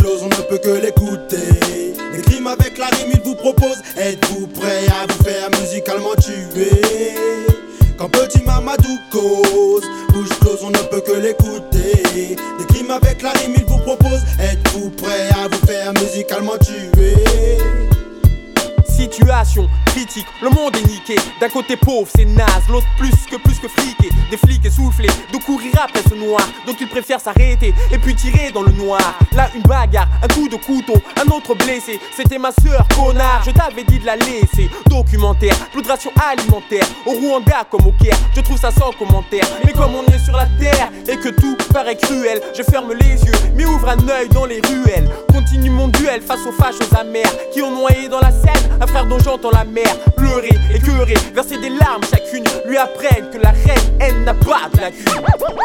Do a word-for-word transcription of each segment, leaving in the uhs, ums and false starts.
close, on ne peut que l'écouter. Les crimes avec la rime, il vous propose. Êtes-vous prêts à vous faire musicalement tuer? Quand petit Mamadou cause, bouche close, on ne peut que l'écouter. Des crimes avec la rime, il vous propose. Êtes-vous prêts à vous faire musicalement tuer? Situation critique, le monde est niqué. D'un côté pauvre, c'est naze, l'autre plus que plus que friqué. Des flics essoufflés, de courir après ce noir. Donc ils préfèrent s'arrêter et puis tirer dans le noir. Là une bagarre, un coup de couteau, un autre blessé. C'était ma sœur, connard, je t'avais dit de la laisser. Documentaire, plus de ration alimentaire. Au Rwanda comme au Caire, je trouve ça sans commentaire. Mais comme on est sur la terre et que tout paraît cruel, je ferme les yeux, mais ouvre un œil dans les ruelles. Continue mon duel face aux fâches amers qui ont noyé dans la Seine un frère dont j'entends la mère pleurer, écœurer, verser des larmes chacune. Lui apprennent que la reine, elle n'a pas de la cune.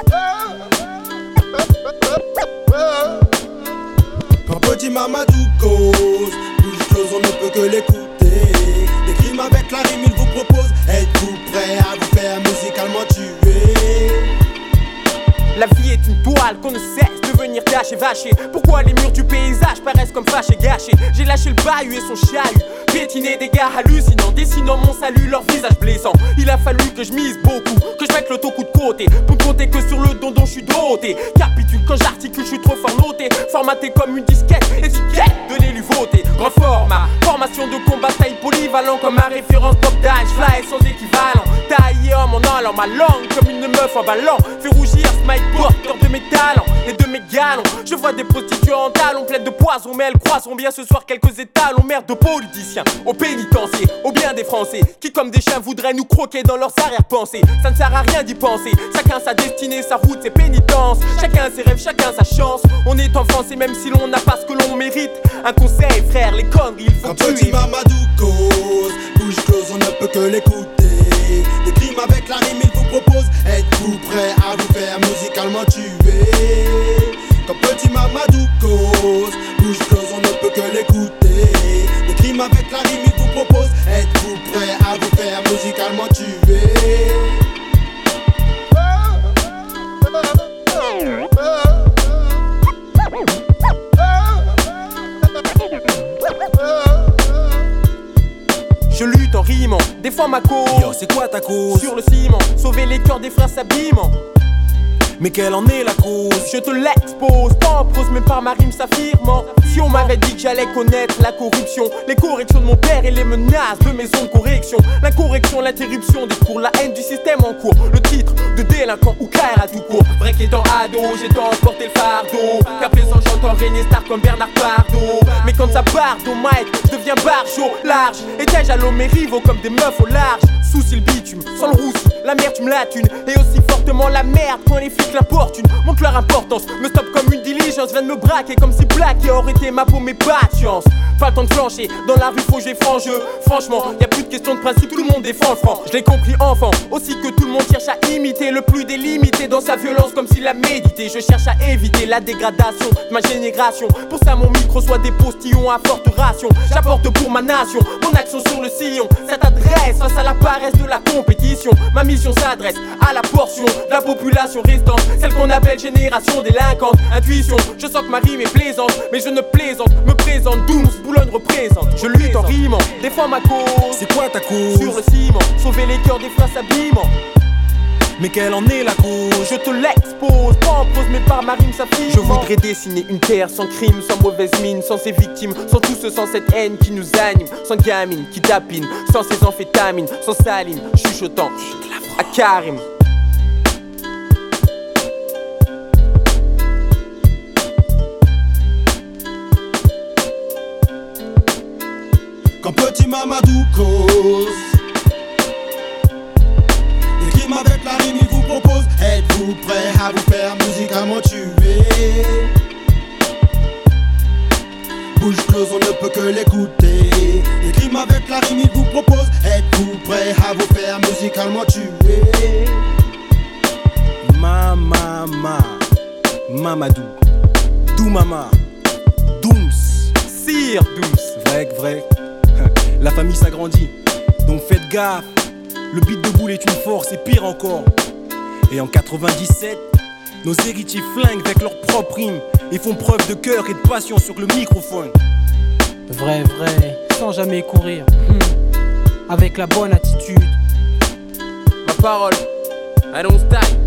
Quand petit Mamadou cause, bouche close, on ne peut que l'écouter. Des crimes avec la rime, il vous propose. Êtes-vous prêts à vous faire musicalement tuer? La vie est une toile qu'on ne cesse de venir tâcher, vacher. Pourquoi les murs du paysage paraissent comme fâchés, gâchés? J'ai lâché le bahut et son chahut, piétiné des gars hallucinants, dessinant mon salut, leur visage blessant. Il a fallu que je mise beaucoup, que je mette l'auto coup de côté, pour ne compter que sur le don dont je suis doté. Capitule quand j'articule, je suis trop fort noté, formaté comme une disquette, étiquette de l'élu voté. Grand format, formation de combat, taille polyvalent comme ma référence pop d'âge, fly sans équivalent. Taillé homme en allant ma langue comme une meuf en ballon, fait rougir smile porteur de mes talents et de mes galons. Je vois des prostituées en talons pleines de poison, mais elles croiseront bien ce soir quelques étalons. Merde de politiciens, au pénitencier, au bien des Français qui comme des chiens voudraient nous croquer dans leurs arrière-pensées. Ça ne sert à rien d'y penser, chacun sa destinée, sa route, ses pénitences. Chacun ses rêves, chacun sa chance. On est enfant, et même si l'on n'a pas ce que l'on mérite. Un conseil frère, les conneries, il faut Quand tuer. petit Mamadou cause, bouche close, on ne peut que l'écouter. Des crimes avec la rime, il vous propose. Êtes-vous prêts à vous faire musicalement tuer? Quand petit Mamadou cause, bouche close, on ne peut que l'écouter. Des crimes avec la rime, il vous propose. Êtes-vous prêts à vous faire musicalement tuer? Je lutte en rimant, défends ma cause. Yo, c'est quoi ta cause? Sur le ciment, sauver les cœurs des frères s'abîmant. Mais quelle en est la cause? Je te l'expose, pas en prose mais par ma rime s'affirmant. Si on m'avait dit que j'allais connaître la corruption, les corrections de mon père et les menaces de maison de correction. L'incorrection, l'interruption des cours, la haine du système en cours. Le titre de délinquant ou clair à tout court. Vrai qu'étant ado, j'ai tant porté le fardeau, qu'à présent j'entends régner star comme Bernard Pardo. Mais quand ça part au mic, je deviens barjo, large. Étais-je à l'eau mes rivaux comme des meufs au large. Souci le bitume, sans le roussi, la merde tu me la thune. Et aussi fortement la merde quand les flics l'importune. Montre leur importance, me stoppe comme une diligence. Viens de me braquer comme si plaqué aurait été ma peau mais pas de chance. Pas le temps de flancher, dans la rue faut jouer franc jeu. Franchement, y'a plus de question de principe, tout le monde défend le franc. Je l'ai compris enfant, aussi que tout le monde cherche à imiter le plus délimité dans sa violence comme s'il l'a médité. Je cherche à éviter la dégradation de ma génération. Pour ça mon micro soit des postillons à forte ration. J'apporte pour ma nation, mon action sur le sillon. Cette adresse face à la paresse de la compétition. Ma mission s'adresse à la portion de la population restante, celle qu'on appelle génération délinquante. Intuition, je sens que ma rime est plaisante, mais je ne plaisante, me présente, Dooms, Boulogne représente. Je lutte en rimant, défends ma cause. C'est quoi ta cause? Sur le ciment, sauver les cœurs des frères s'abîmant. Mais quelle en est la cause? Je te l'expose, pas en prose mais par ma rime s'affirme. Je voudrais dessiner une terre sans crime, sans mauvaise mine, sans ses victimes, sans tout ce, sans cette haine qui nous anime, sans gamine qui tapine, sans ses amphétamines, sans saline, chuchotant à Karim. Quand petit Mamadou cause, des crimes avec la rime, il vous propose. Êtes-vous prêts à vous faire musicalement tuer? Bouche close, on ne peut que l'écouter. Des crimes avec la rime, il vous propose. Êtes-vous prêts à vous faire musicalement tuer? Mama, ma, Mamadou, Doumama, Dooms. Sire Dooms. Vrai, vrai. La famille s'agrandit, donc faites gaffe. Le beat de boule est une force et pire encore. Et en quatre-vingt-dix-sept, nos héritiers flinguent avec leur propre rime. et font preuve de cœur et de passion sur le microphone. Vrai, vrai, sans jamais courir, hmm. Avec la bonne attitude. Ma parole, I don't style.